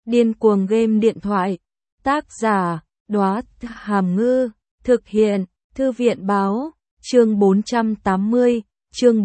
Điên cuồng game điện thoại. Tác giả, Đóa Hàm Ngư. Thực hiện, Thư viện báo. Chương 480, chương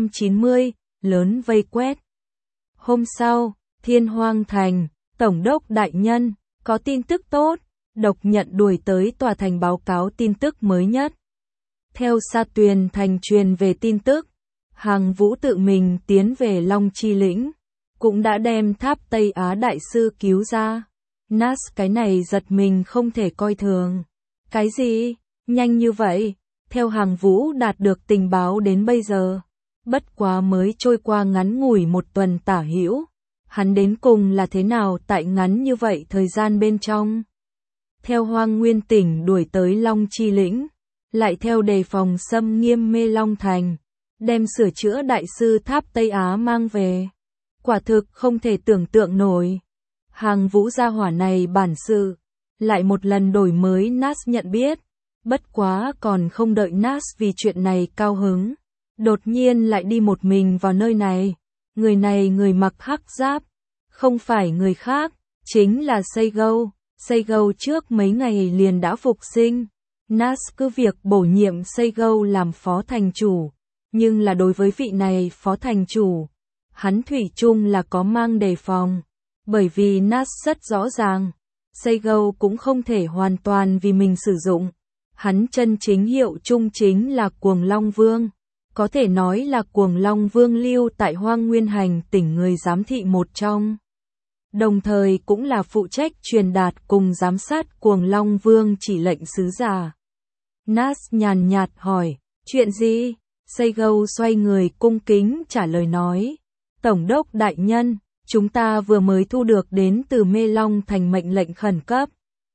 490, lớn vây quét. Hôm sau, Thiên Hoang Thành, Tổng đốc đại nhân, có tin tức tốt. Độc Nhận đuổi tới tòa thành báo cáo tin tức mới nhất. Theo Sa Tuyền Thành truyền về tin tức, Hàng Vũ tự mình tiến về Long Chi Lĩnh, cũng đã đem Tháp Tây Á đại sư cứu ra. Nas cái này giật mình không thể coi thường. Cái gì? Nhanh như vậy? Theo Hàng Vũ đạt được tình báo đến bây giờ, bất quá mới trôi qua ngắn ngủi một tuần tả hữu. Hắn đến cùng là thế nào tại ngắn như vậy thời gian bên trong? Theo Hoang Nguyên tỉnh đuổi tới Long Chi Lĩnh, lại theo đề phòng xâm nghiêm Mê Long Thành, đem sửa chữa đại sư Tháp Tây Á mang về. Quả thực không thể tưởng tượng nổi. Hàng Vũ gia hỏa này bản sự, lại một lần đổi mới Nas nhận biết. Bất quá còn không đợi Nas vì chuyện này cao hứng, đột nhiên lại đi một mình vào nơi này. Người này người mặc hắc giáp, không phải người khác, chính là Seigo. Seigo trước mấy ngày liền đã phục sinh. Nas cứ việc bổ nhiệm Seigo làm phó thành chủ, nhưng là đối với vị này phó thành chủ, hắn thủy chung là có mang đề phòng. Bởi vì Nas rất rõ ràng, Seigo cũng không thể hoàn toàn vì mình sử dụng. Hắn chân chính hiệu chung chính là Cuồng Long Vương. Có thể nói là Cuồng Long Vương lưu tại Hoang Nguyên Hành tỉnh người giám thị một trong. Đồng thời cũng là phụ trách truyền đạt cùng giám sát Cuồng Long Vương chỉ lệnh sứ giả. Nas nhàn nhạt hỏi, chuyện gì? Seigo xoay người cung kính trả lời nói, Tổng đốc đại nhân, chúng ta vừa mới thu được đến từ Mê Long Thành mệnh lệnh khẩn cấp.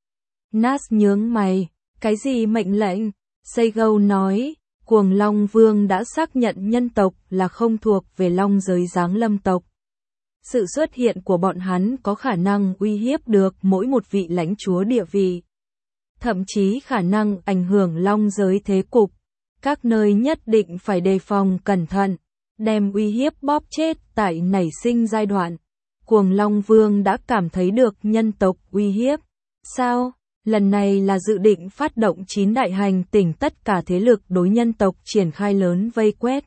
Nas nhướng mày, cái gì mệnh lệnh? Seigo nói, Cuồng Long Vương đã xác nhận nhân tộc là không thuộc về Long giới Giáng Lâm tộc. Sự xuất hiện của bọn hắn có khả năng uy hiếp được mỗi một vị lãnh chúa địa vị. Thậm chí khả năng ảnh hưởng Long giới thế cục. Các nơi nhất định phải đề phòng cẩn thận, đem uy hiếp bóp chết tại nảy sinh giai đoạn. Cuồng Long Vương đã cảm thấy được nhân tộc uy hiếp. Sao? Lần này là dự định phát động 9 đại hành tỉnh tất cả thế lực đối nhân tộc triển khai lớn vây quét.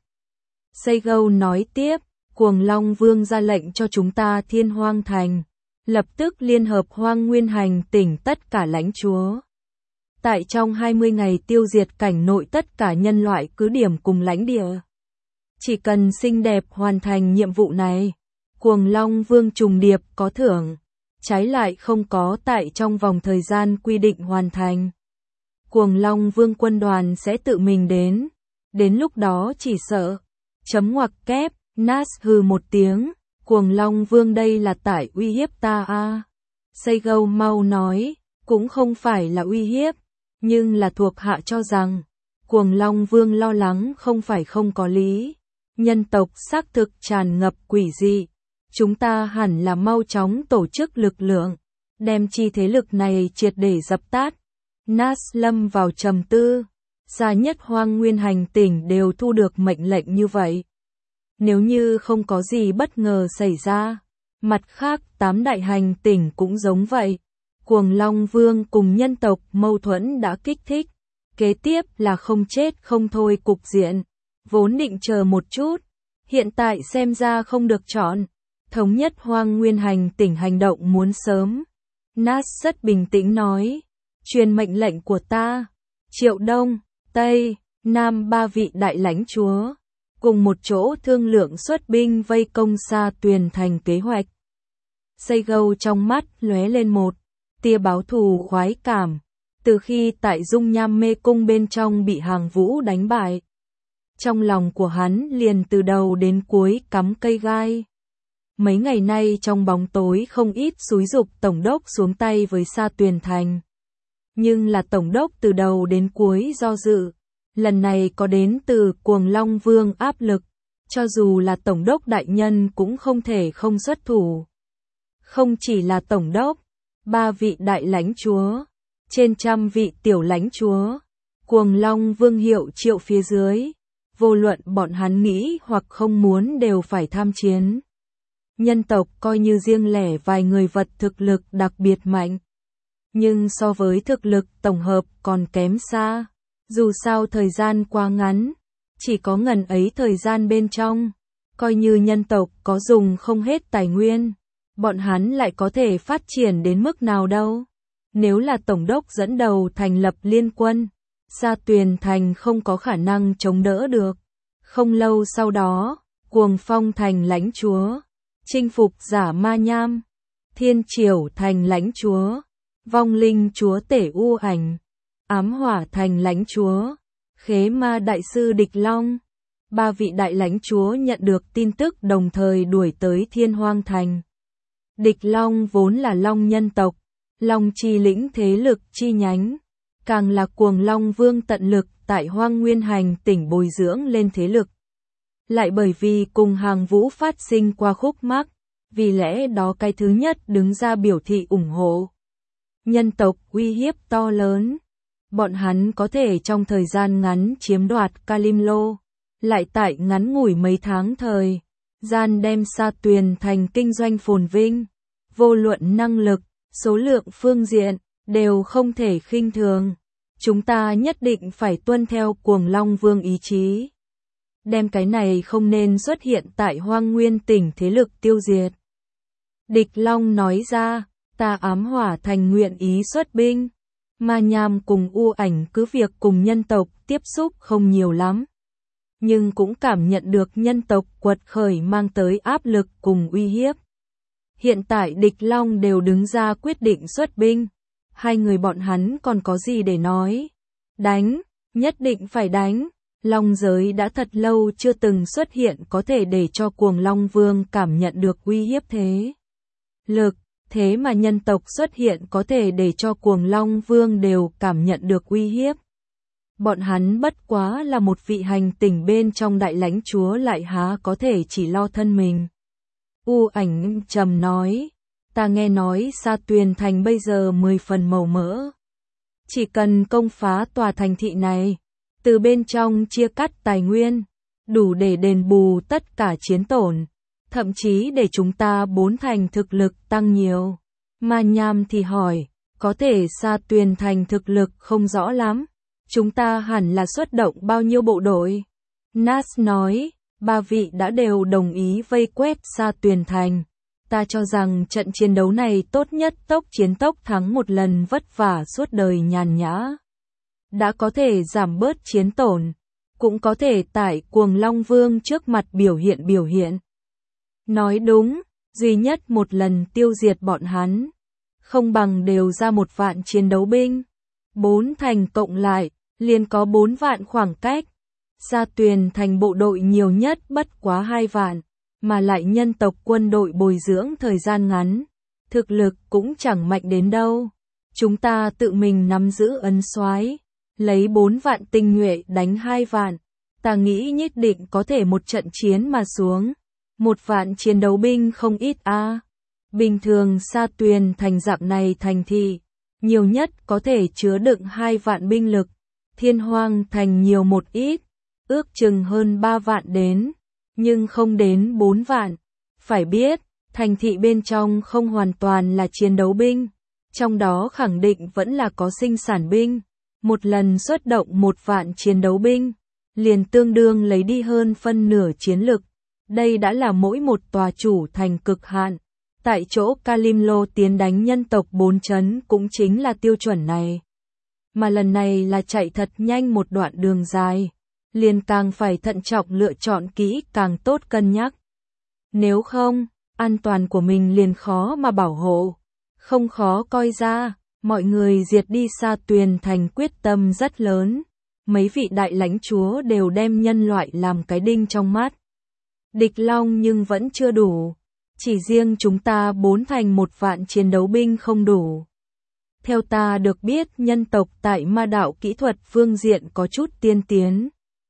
Seigo nói tiếp, Cuồng Long Vương ra lệnh cho chúng ta Thiên Hoang Thành, lập tức liên hợp Hoang Nguyên Hành tỉnh tất cả lãnh chúa. Tại trong 20 ngày tiêu diệt cảnh nội tất cả nhân loại cứ điểm cùng lãnh địa. Chỉ cần xinh đẹp hoàn thành nhiệm vụ này, Cuồng Long Vương trùng điệp có thưởng. Trái lại không có tại trong vòng thời gian quy định hoàn thành. Cuồng Long Vương quân đoàn sẽ tự mình đến lúc đó chỉ sợ. Chấm ngoặc kép, Nas hừ một tiếng, Cuồng Long Vương đây là tại uy hiếp ta à. Seigo mau nói, cũng không phải là uy hiếp, nhưng là thuộc hạ cho rằng, Cuồng Long Vương lo lắng không phải không có lý. Nhân tộc xác thực tràn ngập quỷ dị. Chúng ta hẳn là mau chóng tổ chức lực lượng, đem chi thế lực này triệt để dập tắt. Nas lâm vào trầm tư, xa nhất Hoang Nguyên Hành tỉnh đều thu được mệnh lệnh như vậy. Nếu như không có gì bất ngờ xảy ra, mặt khác 8 đại hành tỉnh cũng giống vậy. Cuồng Long Vương cùng nhân tộc mâu thuẫn đã kích thích, kế tiếp là không chết không thôi cục diện. Vốn định chờ một chút, hiện tại xem ra không được chọn. Thống nhất Hoang Nguyên Hành tỉnh hành động muốn sớm. Nas rất bình tĩnh nói, truyền mệnh lệnh của ta, Triệu Đông, Tây, Nam 3 vị đại lãnh chúa, cùng một chỗ thương lượng xuất binh vây công Sa Tuyền Thành kế hoạch. Seigo trong mắt lóe lên một tia báo thù khoái cảm, từ khi tại Dung Nham Mê Cung bên trong bị Hàng Vũ đánh bại. Trong lòng của hắn liền từ đầu đến cuối cắm cây gai. Mấy ngày nay trong bóng tối không ít xúi giục Tổng đốc xuống tay với Sa Tuyền Thành. Nhưng là Tổng đốc từ đầu đến cuối do dự. Lần này có đến từ Cuồng Long Vương áp lực. Cho dù là Tổng đốc đại nhân cũng không thể không xuất thủ. Không chỉ là Tổng đốc, 3 vị đại lãnh chúa, trên trăm vị tiểu lãnh chúa, Cuồng Long Vương hiệu triệu phía dưới. Vô luận bọn hắn nghĩ hoặc không muốn đều phải tham chiến. Nhân tộc coi như riêng lẻ vài người vật thực lực đặc biệt mạnh. Nhưng so với thực lực tổng hợp còn kém xa. Dù sao thời gian quá ngắn, chỉ có ngần ấy thời gian bên trong. Coi như nhân tộc có dùng không hết tài nguyên, bọn hắn lại có thể phát triển đến mức nào đâu. Nếu là Tổng đốc dẫn đầu thành lập liên quân, Sa Tuyền Thành không có khả năng chống đỡ được. Không lâu sau đó, Cuồng Phong thành lãnh chúa, chinh phục Giả Ma Nham, Thiên Triểu thành lãnh chúa, Vong Linh chúa tể U Ảnh, Ám Hỏa thành lãnh chúa, Khế Ma đại sư Địch Long. 3 vị đại lãnh chúa nhận được tin tức đồng thời đuổi tới Thiên Hoang thành. Địch Long vốn là Long nhân tộc, Long chi lĩnh thế lực chi nhánh, càng là Cuồng Long Vương tận lực tại Hoang Nguyên Hành tỉnh bồi dưỡng lên thế lực. Lại bởi vì cùng Hàng Vũ phát sinh qua khúc mắc, vì lẽ đó cái thứ nhất đứng ra biểu thị ủng hộ. Nhân tộc uy hiếp to lớn, bọn hắn có thể trong thời gian ngắn chiếm đoạt Kalimlo, lại tại ngắn ngủi mấy tháng thời gian đem Sa Tuyền thành kinh doanh phồn vinh, vô luận năng lực, số lượng phương diện, đều không thể khinh thường. Chúng ta nhất định phải tuân theo Cuồng Long Vương ý chí. Đem cái này không nên xuất hiện tại Hoang Nguyên tỉnh thế lực tiêu diệt. Địch Long nói ra, ta Ám Hỏa thành nguyện ý xuất binh. Ma Nham cùng U Ảnh cứ việc cùng nhân tộc tiếp xúc không nhiều lắm, nhưng cũng cảm nhận được nhân tộc quật khởi mang tới áp lực cùng uy hiếp. Hiện tại Địch Long đều đứng ra quyết định xuất binh. Hai người bọn hắn còn có gì để nói? Đánh, nhất định phải đánh. Long giới đã thật lâu chưa từng xuất hiện có thể để cho Cuồng Long Vương cảm nhận được uy hiếp thế lực. Thế mà nhân tộc xuất hiện có thể để cho Cuồng Long Vương đều cảm nhận được uy hiếp. Bọn hắn bất quá là một vị hành tỉnh bên trong đại lãnh chúa lại há có thể chỉ lo thân mình. U Ảnh trầm nói, ta nghe nói Sa Tuyền thành bây giờ 10 phần màu mỡ. Chỉ cần công phá tòa thành thị này, từ bên trong chia cắt tài nguyên, đủ để đền bù tất cả chiến tổn, thậm chí để chúng ta 4 thành thực lực tăng nhiều. Ma Nham thì hỏi, có thể Sa Tuyền thành thực lực không rõ lắm, chúng ta hẳn là xuất động bao nhiêu bộ đội? Nas nói, 3 vị đã đều đồng ý vây quét Sa Tuyền thành. Ta cho rằng trận chiến đấu này tốt nhất tốc chiến tốc thắng một lần vất vả suốt đời nhàn nhã. Đã có thể giảm bớt chiến tổn, cũng có thể tại Cuồng Long Vương trước mặt biểu hiện. Nói đúng, duy nhất một lần tiêu diệt bọn hắn, không bằng đều ra 1 vạn chiến đấu binh. 4 thành cộng lại, liền có 4 vạn khoảng cách. Sa Tuyền thành bộ đội nhiều nhất bất quá 2 vạn, mà lại nhân tộc quân đội bồi dưỡng thời gian ngắn, thực lực cũng chẳng mạnh đến đâu. Chúng ta tự mình nắm giữ ấn soái, lấy 4 vạn tinh nhuệ đánh 2 vạn, ta nghĩ nhất định có thể một trận chiến mà xuống. 1 vạn chiến đấu binh không ít a. Bình thường Sa Tuyền thành dạng này thành thị, nhiều nhất có thể chứa đựng 2 vạn binh lực. Thiên Hoang thành nhiều một ít, ước chừng hơn 3 vạn đến, nhưng không đến 4 vạn. Phải biết, thành thị bên trong không hoàn toàn là chiến đấu binh, trong đó khẳng định vẫn là có sinh sản binh. Một lần xuất động 1 vạn chiến đấu binh, liền tương đương lấy đi hơn phân nửa chiến lực. Đây đã là mỗi một tòa chủ thành cực hạn. Tại chỗ Kalimlo tiến đánh nhân tộc 4 trấn cũng chính là tiêu chuẩn này. Mà lần này là chạy thật nhanh một đoạn đường dài, liền càng phải thận trọng lựa chọn kỹ càng tốt cân nhắc. Nếu không, an toàn của mình liền khó mà bảo hộ. Không khó coi ra, mọi người diệt đi Sa Tuyền thành quyết tâm rất lớn. Mấy vị đại lãnh chúa đều đem nhân loại làm cái đinh trong mắt. Địch Long nhưng vẫn chưa đủ. Chỉ riêng chúng ta 4 thành 1 vạn chiến đấu binh không đủ. Theo ta được biết nhân tộc tại ma đạo kỹ thuật phương diện có chút tiên tiến.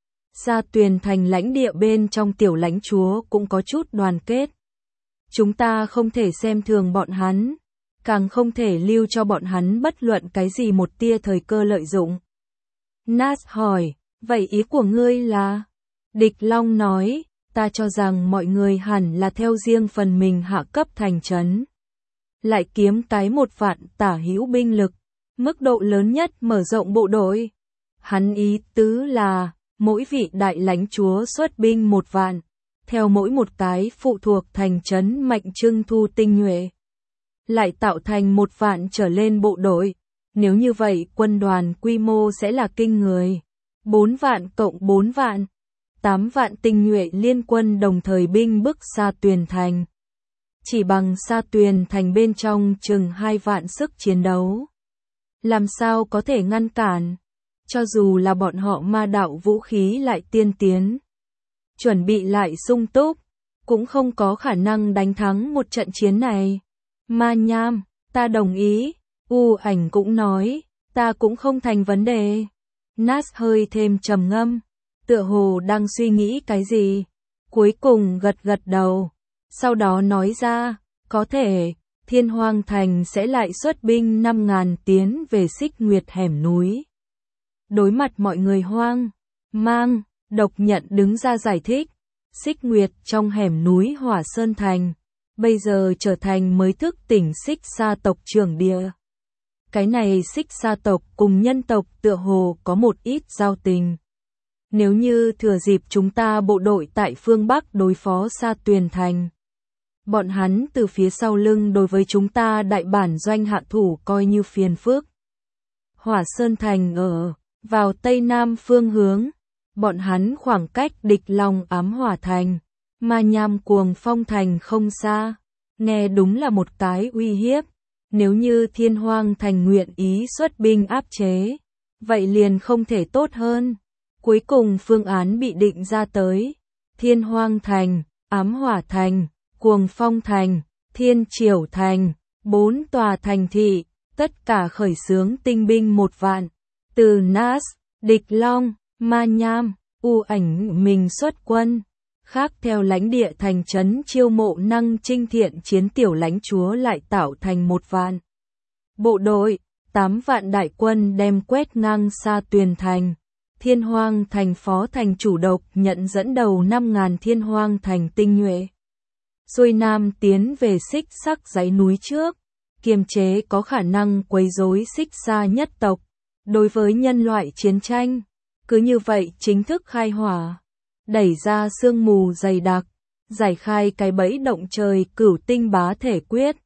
Sa Tuyền thành lãnh địa bên trong tiểu lãnh chúa cũng có chút đoàn kết. Chúng ta không thể xem thường bọn hắn, càng không thể lưu cho bọn hắn bất luận cái gì một tia thời cơ lợi dụng. Nas hỏi, vậy ý của ngươi là? Địch Long nói, ta cho rằng mọi người hẳn là theo riêng phần mình hạ cấp thành trấn. Lại kiếm cái 1 vạn tả hữu binh lực, mức độ lớn nhất mở rộng bộ đội. Hắn ý tứ là, mỗi vị đại lãnh chúa xuất binh 1 vạn, theo mỗi một cái phụ thuộc thành trấn mạnh trưng thu tinh nhuệ. Lại tạo thành 1 vạn trở lên bộ đội. Nếu như vậy quân đoàn quy mô sẽ là kinh người. 4 vạn cộng 4 vạn. 8 vạn tinh nhuệ liên quân đồng thời binh bức Sa Tuyền Thành. Chỉ bằng Sa Tuyền Thành bên trong chừng 2 vạn sức chiến đấu. Làm sao có thể ngăn cản? Cho dù là bọn họ ma đạo vũ khí lại tiên tiến, chuẩn bị lại sung túc, cũng không có khả năng đánh thắng một trận chiến này. Ma Nham, ta đồng ý. U Ảnh cũng nói, ta cũng không thành vấn đề. Nas hơi thêm trầm ngâm, tựa hồ đang suy nghĩ cái gì. Cuối cùng gật gật đầu, sau đó nói ra, có thể, Thiên Hoang Thành sẽ lại xuất binh 5.000 tiến về Xích Nguyệt hẻm núi. Đối mặt mọi người hoang mang, Độc Nhận đứng ra giải thích, Xích Nguyệt trong hẻm núi Hỏa Sơn Thành, bây giờ trở thành mới thức tỉnh Xích Sa tộc trưởng địa. Cái này Xích Sa tộc cùng nhân tộc tựa hồ có một ít giao tình. Nếu như thừa dịp chúng ta bộ đội tại phương Bắc đối phó Sa Tuyền Thành, bọn hắn từ phía sau lưng đối với chúng ta đại bản doanh hạ thủ coi như phiền phức. Hỏa Sơn Thành ở vào tây nam phương hướng, bọn hắn khoảng cách Địch Long Ám Hỏa Thành, Ma Nham Cuồng Phong Thành không xa, nghe đúng là một cái uy hiếp. Nếu như Thiên Hoang Thành nguyện ý xuất binh áp chế, vậy liền không thể tốt hơn. Cuối cùng phương án bị định ra tới, Thiên Hoang Thành, Ám Hỏa Thành, Cuồng Phong Thành, Thiên Triểu Thành, 4 tòa thành thị, tất cả khởi xướng tinh binh 1 vạn. Từ Nas, Địch Long, Ma Nham, U Ảnh mình xuất quân, khác theo lãnh địa thành trấn chiêu mộ năng trinh thiện chiến tiểu lãnh chúa lại tạo thành 1 vạn. Bộ đội, 8 vạn đại quân đem quét ngang Sa Tuyền Thành. Thiên Hoang Thành phó thành chủ Độc Nhận dẫn đầu 5.000 Thiên Hoang Thành tinh nhuệ. Xuôi Nam tiến về Xích Sắc dãy núi trước, kiềm chế có khả năng quấy rối Xích Sa nhất tộc. Đối với nhân loại chiến tranh, cứ như vậy chính thức khai hỏa, đẩy ra sương mù dày đặc, giải khai cái bẫy động trời Cửu Tinh Bá Thể Quyết.